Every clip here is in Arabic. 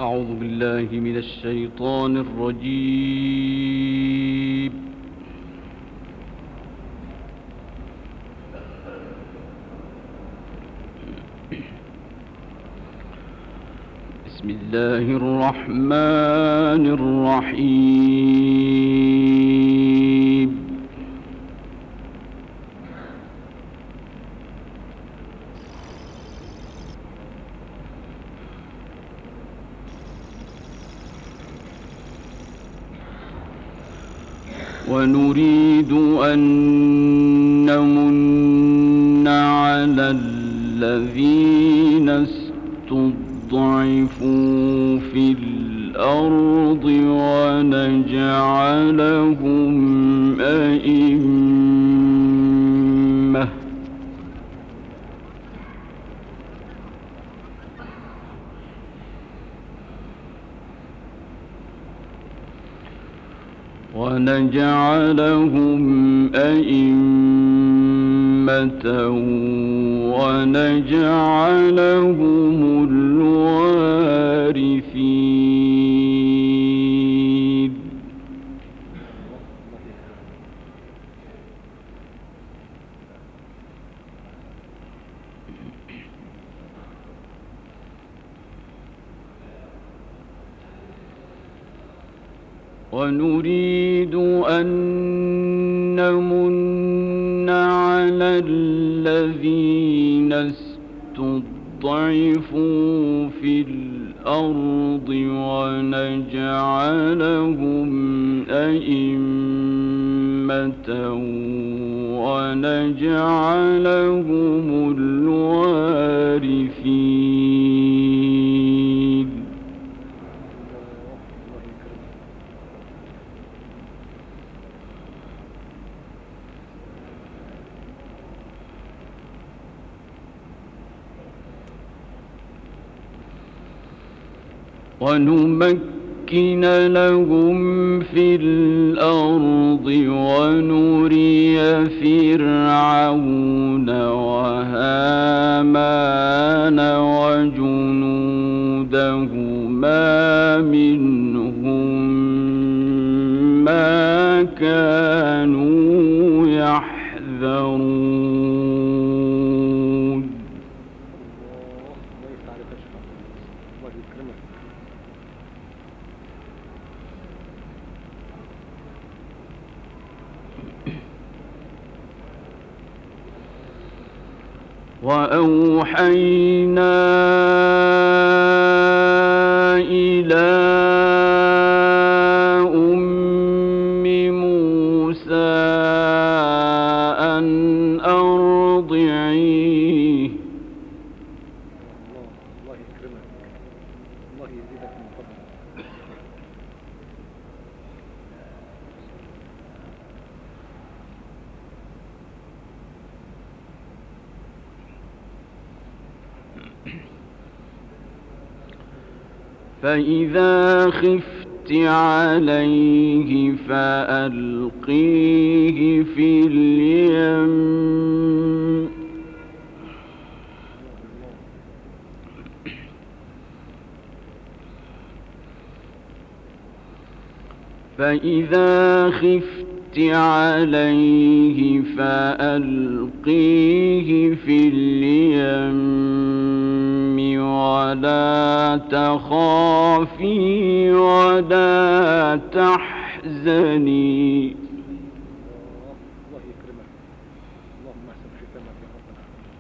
أعوذ بالله من الشيطان الرجيم. بسم الله الرحمن الرحيم. ونريد أن نمن على الذين استضعفوا في الأرض ونجعلهم أئمة ونجعلهم الوارثين. ونريد أن نمن على الذين استضعفوا في الأرض ونجعلهم أئمة ونجعلهم الوارثين. ونمكن لهم في الأرض ونري فرعون وهامان وجنودهما منهم ما كانوا يحذرون. وأوحينا إلى أم موسى أن أرضعيه. الله يكرمك، الله يزيدك من فضله. فإذا خفت عليه فألقيه في اليم. فإذا خفت عليه فألقيه في اليم ولا تخافي ولا تحزني. الله يكرمك، اللهم احسن ختامك يا رب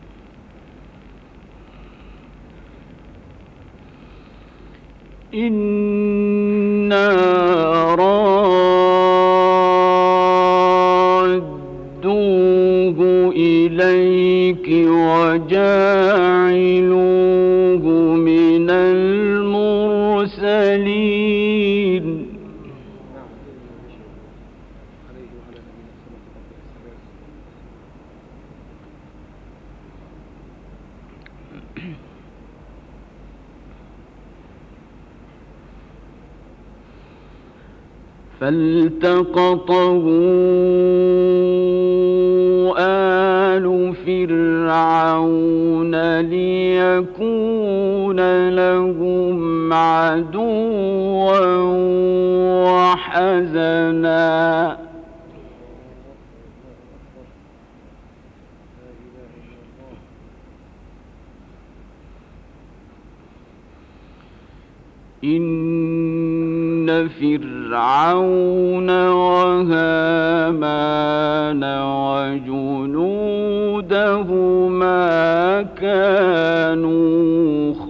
العالمين. إنا رادوه إليك وجاعلوه من المرسلين. فالتقطه آلُ فِرْعَوْنَ لِيَكُونَ لَهُمْ عَدُوًّا وَحَزَنًا إِنَّ فِرْعَوْنَ وَهَامَانَ وَجُنُودَهُمَا كَانُوا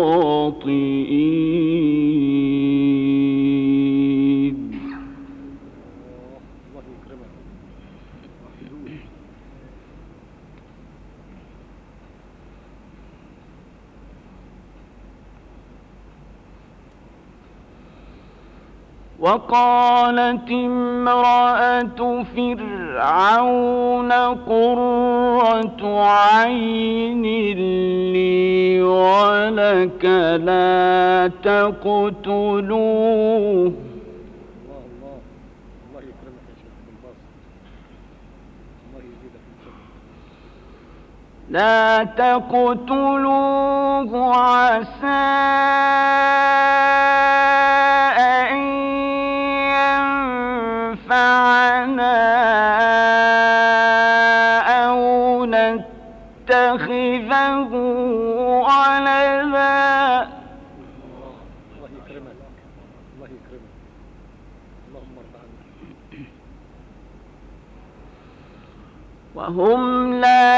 خَاطِئِينَ الله يكرمك. حدود. وقالت امرأة فرعون قرة عين لي ولك لا تقتلوه الله يكرمك يا شيخ بن باز. الله يزيدك من فضله. لا تقتلوه عسى أن ينفعنا أو نتخذه ولدا. الله يكرمك. الله يكرمك. اللهم ارضى عنك. وهم لا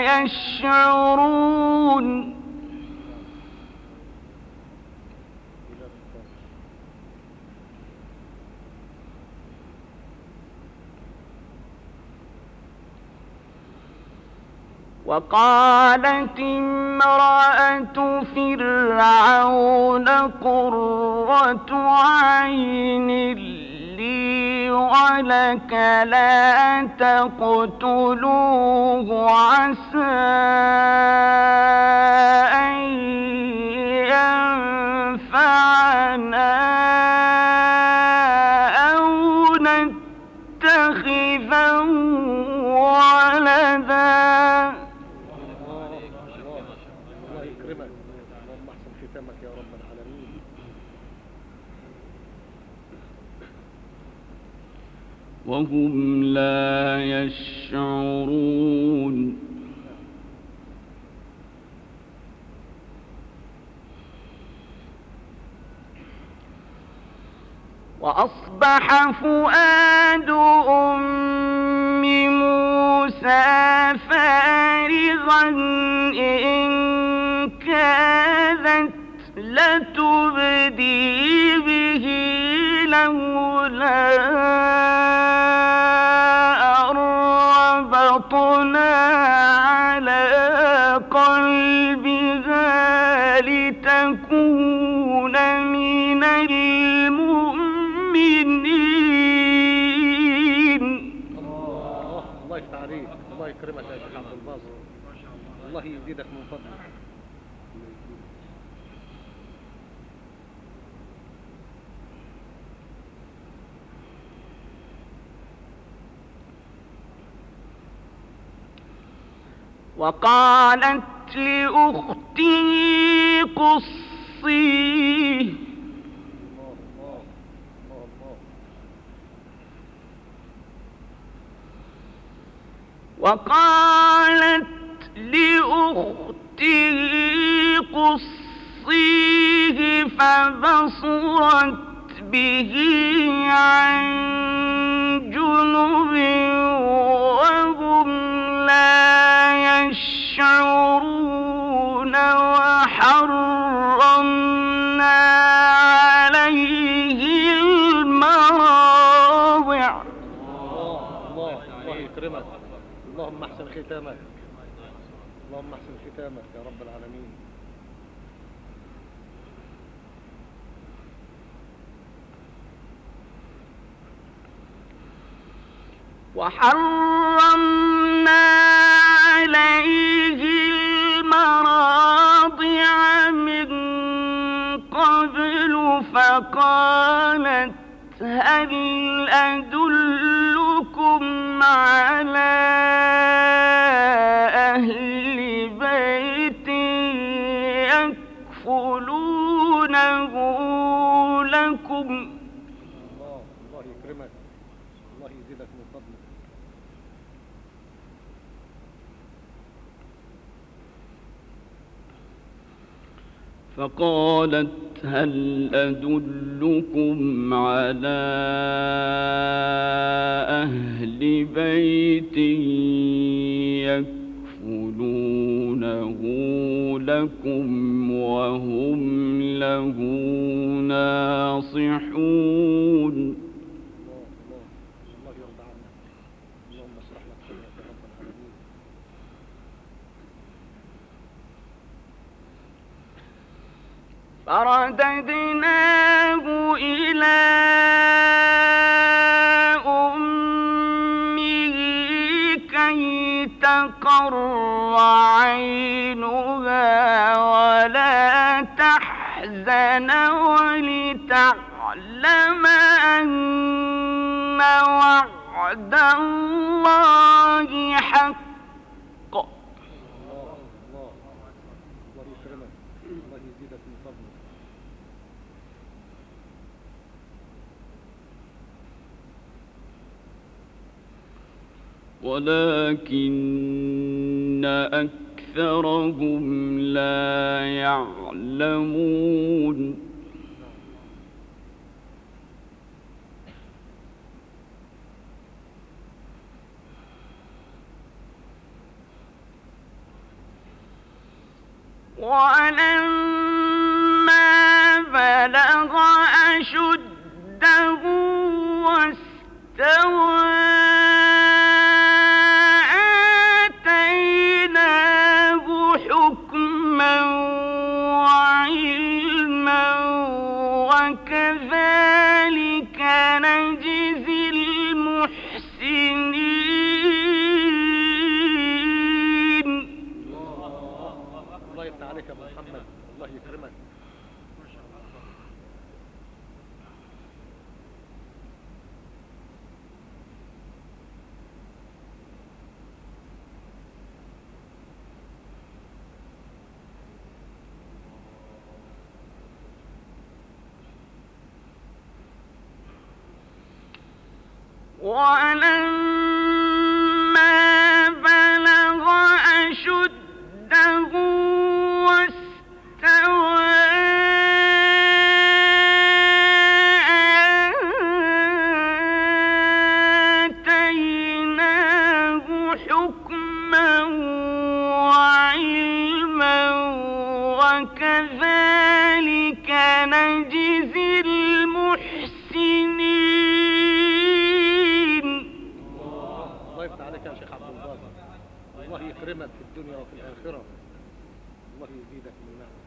يشعرون. وقالت امرأة فرعون قرة عين لي ولك لا تقتلوه عسى أن ينفعنا أو نتخذه ولدا. الله يكرمك. اللهم احسن ختامك يا رب العالمين. وهم لا يشعرون. وأصبح فؤاد أم موسى فارغا إن كادت لتبدي به لولا أن ربطنا على قلبها لتكون من المؤمنين. الله يفتح عليك. الله يكرمك يا شيخ عبد الباسط. الله يزيدك من فضلك. وقالت لأخته قصيه وقالت لأخته قصيه فبصرت به عن جنب وهم لا يشعرون. وحرمنا عليه المراضع. الله يكرمك. اللهم احسن ختامك. اللهم احسن ختامك يا رب العالمين. وحرمنا عليه المراضع من قبل فقالت هل أدلكم على يكفلونه لكم. الله يكرمك، الله يزيدك من فضله. فقالت هل أدلكم على أهل بيت يكفلونه لكم وهم له ناصحون. الله يرضى عنك. اللهم اشرح لك صدرك يا رب العالمين. فرددناه إلى أمه كي تقر عينها ولا تحزن ولتعلم أن وعد الله حق. الله يكرمك، الله يزيدك من فضله. ولكن أكثرهم لا يعلمون. ولما بلغ أشده واستوى آتيناه حكما وعلما وكذلك نجزي المحسنين. الله يفتح عليك يا ابو محمد، الله يكرمك. ولما بلغ أشده واستوى آتيناه حكما وعلما وكذلك نجزي المحسنين. الله يفتح عليك يا شيخ عبد الباسط، الله يكرمك في الدنيا وفي الآخرة، الله يزيدك من نعمه.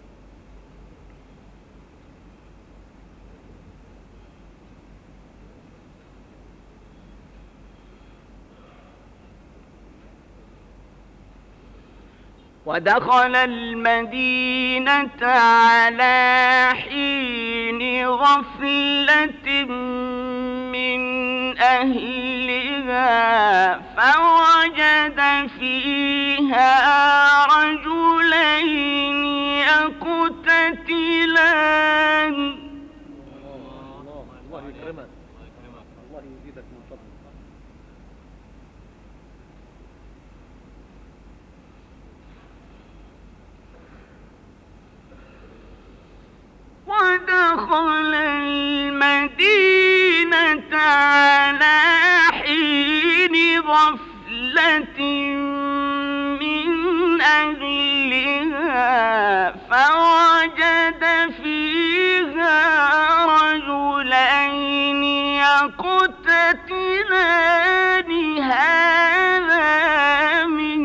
ودخل المدينة على حين غفلة من أهلها فوجد فيها رجلين يقتتلان. الله يكرمك، الله يزيدك من فضله. ودخل المدينة على حين غفلة من أهلها فوجد فيها رجلين يقتتلان هذا من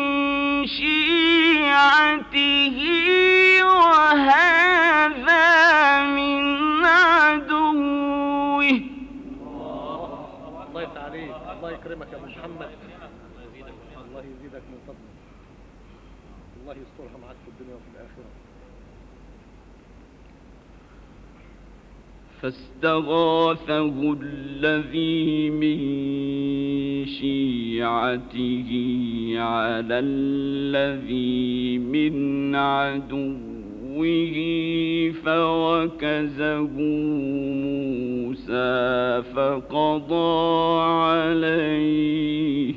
شيعته وهذا من عدوه. الله يفتح عليك، الله يكرمك يا ابو محمد، الله يزيدك من فضله، الله يسترها معك في الدنيا وفي الآخرة. فاستغاثه الذي من شيعته على الذي من عدوه فوكزه موسى فقضى عليه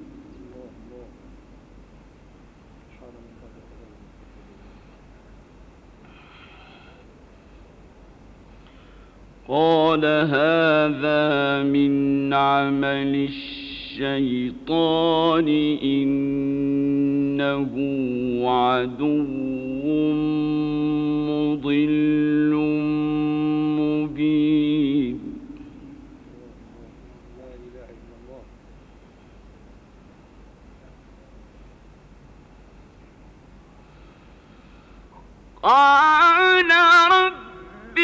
قال هذا من عمل الشيطان إنه عدو مضل مبين لا إله إلا الله. قال رب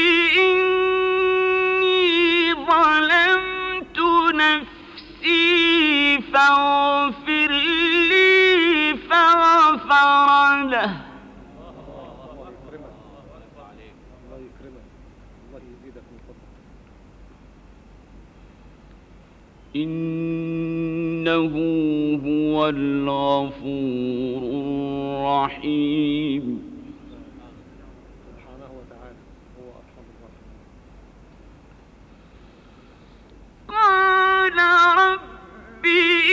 إني ظلمت نفسي فاغفر لي فغفر له الله يكرمك، الله يكرمك، الله يزيدك من فضلك. إنه هو الغفور الرحيم سبحانه وتعالى هو أرحم الراحمين. قال رب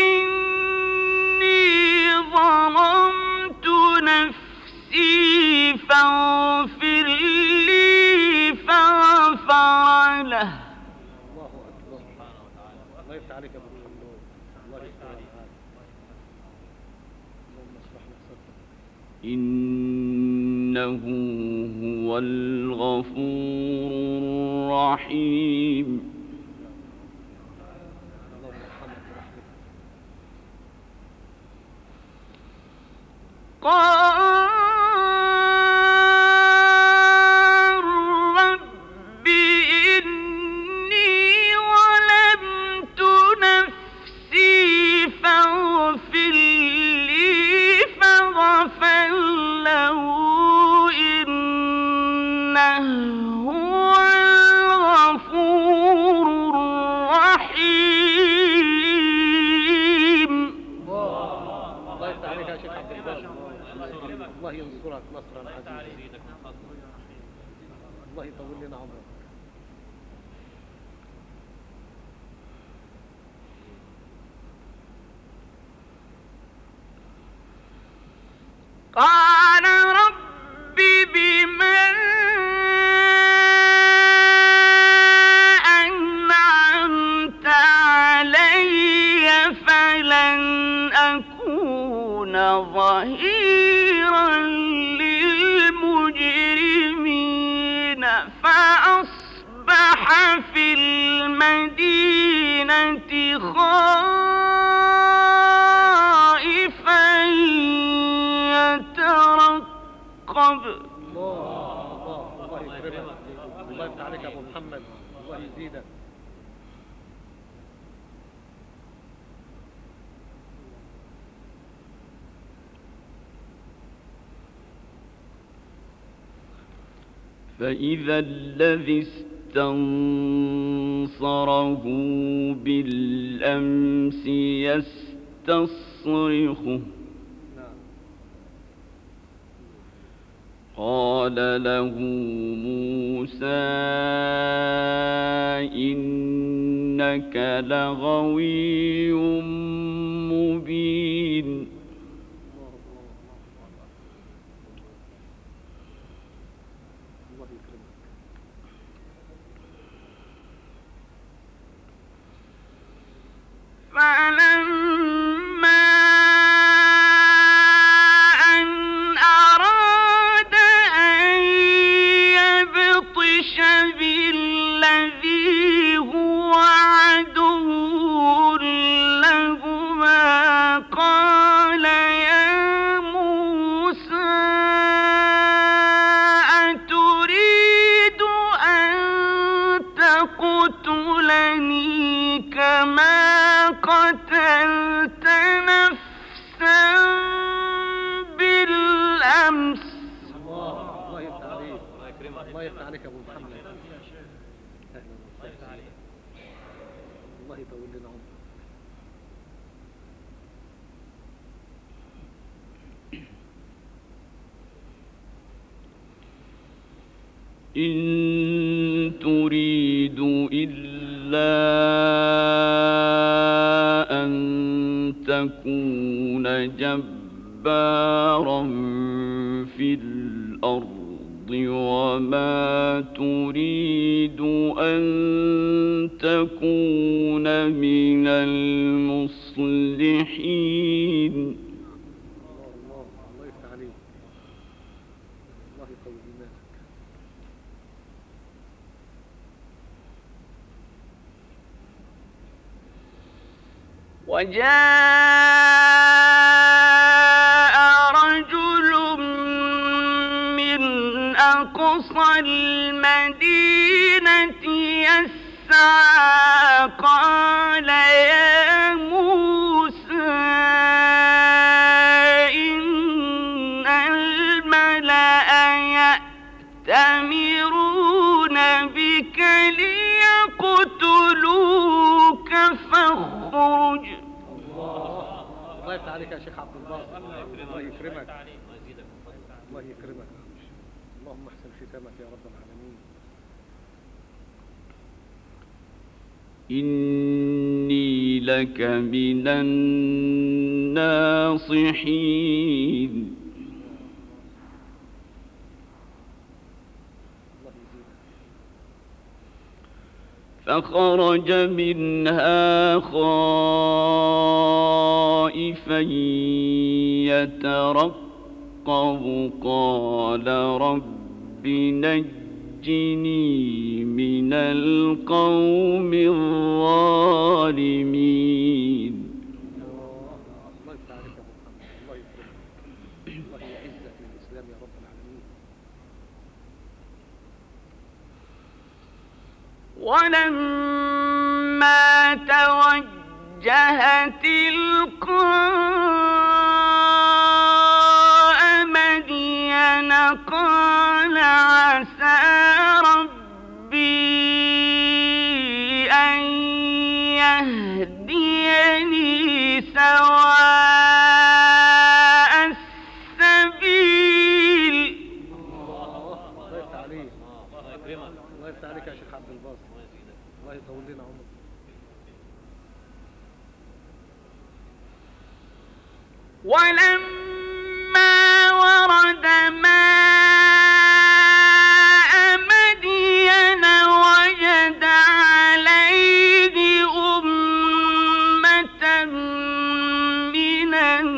إني ظلمت نفسي فاغفر لي فغفر له الله أكبر. الله يفتح عليك يا أبو محمد. الله يفتح عليك. اللهم اشرح لك صدرك. إنه هو الغفور الرحيم اللهم ارحمك برحمتك. قال رب إني ظلمت نفسي فاغفر لي فغفر له إنه هو الغفور الرحيم الله يفتح عليك يا شيخ عبد الباسط. الله ينصرك نصرا عزيزا. الله يطول لنا عمرك. قال رب بما أنعمت علي فلن أكون ظهيرا للمجرمين فأصبح في المدينة خائفا يترقب الله يكرمك. الله يفتح عليك يا أبو محمد. الله يزيدك. فإذا الذي استنصره بالأمس يستصرخه قال له موسى إنك لغوي مبين الله يكرمك. فلما أن أراد أن يبطش بالذي هو عدو لهما قال يا موسى أتريد أن تقتلني كما قتلت نفسا بالأمس الله يفتح عليك. الله يفتح عليك يا أبو محمد. أهلا وسهلا. الله يطول لنا عمرك. إن تريد إلا أن تكون جبارا في الأرض وما تريد أن تكون من المصلحين. الله يفتح عليك. الله يقوي إيمانك. وجاء رجل من أقصى المدينة يسعى قال يا موسى إن الملأ يأتمرون بك ليقتلوك فاخرج. الله يفتح عليك يا شيخ عبد الباسط. الله يكرمك. الله يكرمك. اللهم احسن ختامك يا رب العالمين. إني لك من الناصحين. فخرج منها خائفا يترقب قال رب نجني من القوم الظالمين. الله يفتح عليك يا ابو محمد. الله يكرمك. الله يعزك للاسلام يا رب العالمين. ولما توجه تلقاء مدين قال عسى ربي أن يهديني سواء السبيل. الله يفتح عليك. الله يفتح عليك يا شيخ عبد الباسط. الله يطول لنا عمرك. ولما ورد ماء مدين وجد عليه أمة من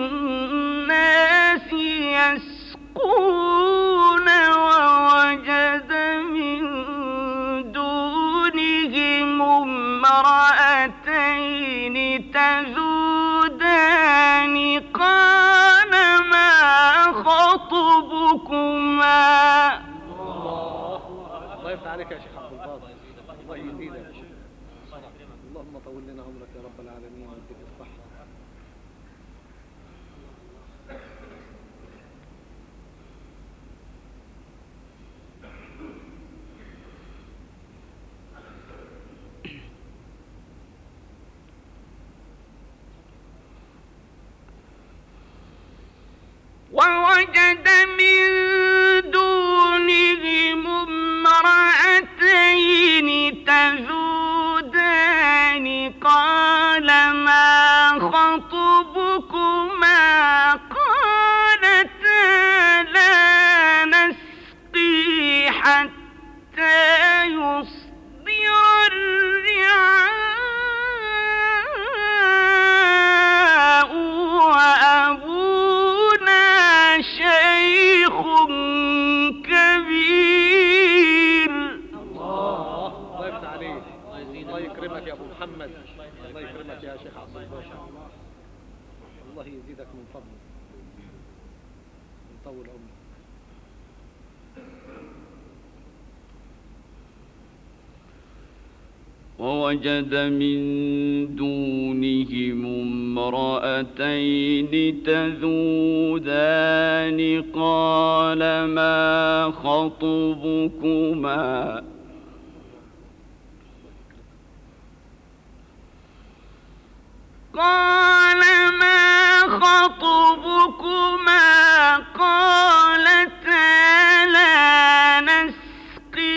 الناس يسقون ووجد من دونهم امرأتين تذودان قال ما خطبكما. الله يفتح عليك يا شيخ عبد الباسط. الله يزيدك. اللهم طول لنا عمرك يا رب العالمين ويديك الصحة. ووجد من دونهم امرأتين تذودان قال ما خطبكما قالتا لا نسقي حتى يصدر الرعاء وأبونا شيخ كبير. الله يفتح عليك. الله يكرمك يا ابو محمد. الله يكرمك يا شيخ عبد الباسط. الله يزيدك من فضله. يطول عمرك. ووجد من دونهم امرأتين تذودان قال ما خطبكما قال ما خطبكما قالتا لا نسقي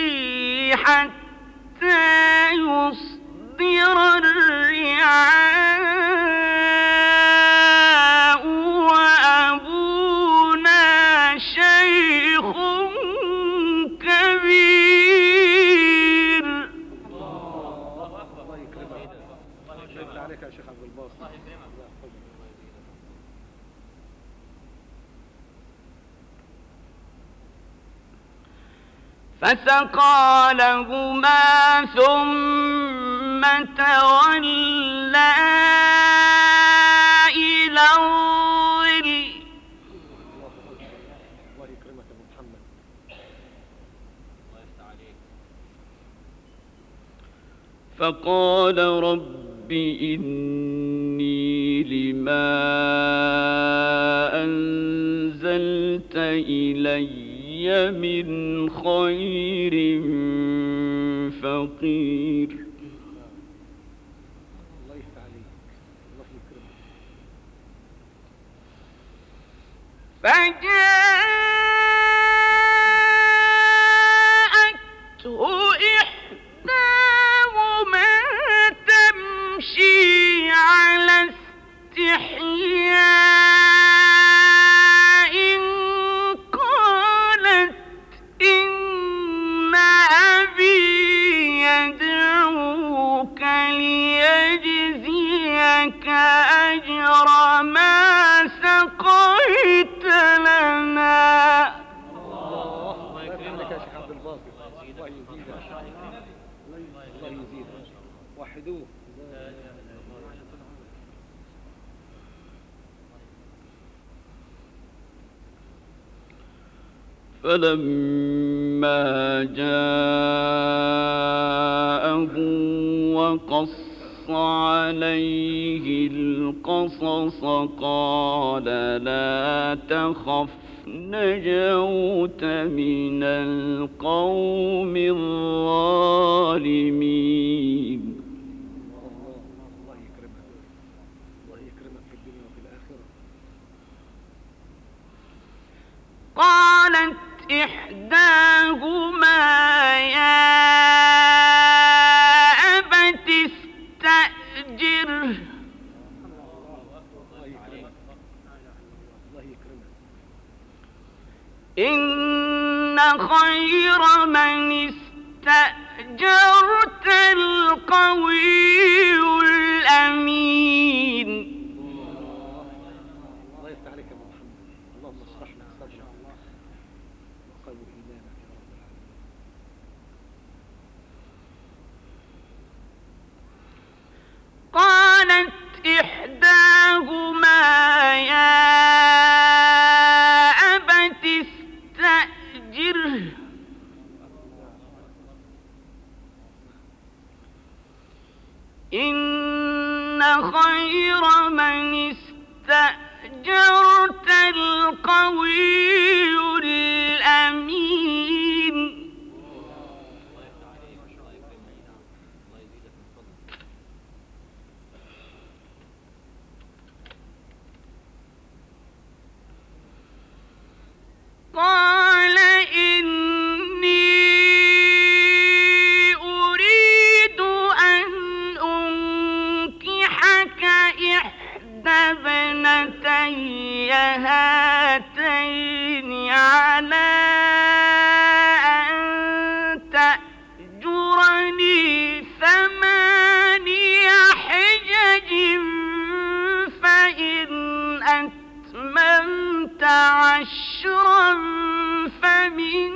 فسقى لهما ثم تولى إلى الظل. الله يكرمك أبو محمد. فقال رب إني لما أنزلت إلي من خير فقير. الله يفتح عليك. الله يكرمك. فجاءته إحداهما تمشي على استحياء قالت إن أبي يدعوك ليجزيك أجر ما سقيت لنا. الله يكرمك يا شيخ عبد الباسط. الله يزيدك. الله يزيدك. وحدوه. فلما جاءه وقص عليه القصص قال لا تخف نجوت من القوم الظالمين. الله يكرمك. الله يكرمك في الدنيا وفي الآخرة. قالت إحداهما يا أبت استأجره الله يكرمك. الله يكرمك. إن خير من استأجرت القوي الأمين. الله يفتح عليك يا أبو محمد. اللهم اشرح لك صدرك وقوي إيمانك يا رب العالمين. قالت إحداهما يا أبت استأجره إن خير من استأجرت القوي الأمين. قال إني أريد أن أنكحك إحدى ابنتي هاتين على أن تأجرني 8 حجج فإن أتممت 10 فمن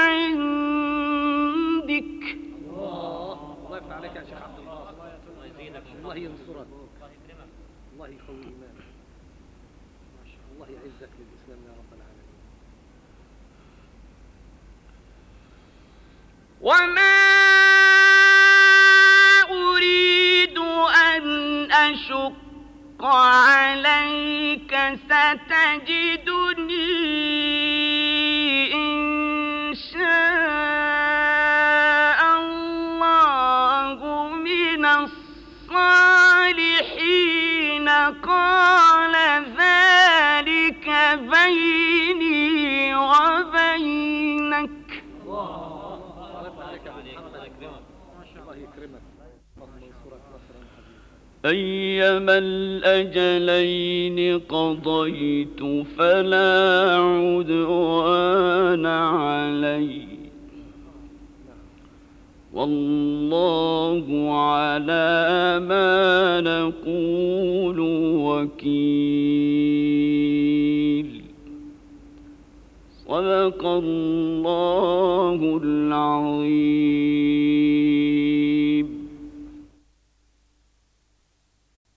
عندك. الله يفتح عليك يا شيخ عبد الباسط. الله يزيدك. الله ينصرك. الله يقوي إيمانك. الله يعزك للإسلام يا رب العالمين. وما أريد أن أشق عليك ستجدني إن شاء الله من الصالحين. قال ذلك بيني وبينك. الله يفتح عليك يا أبو محمد. الله يكرمك. اللهم انصرك نصرا عزيزا. أيما الأجلين قضيت فلا عدوان علي والله على ما نقول وكيل. صدق الله العظيم.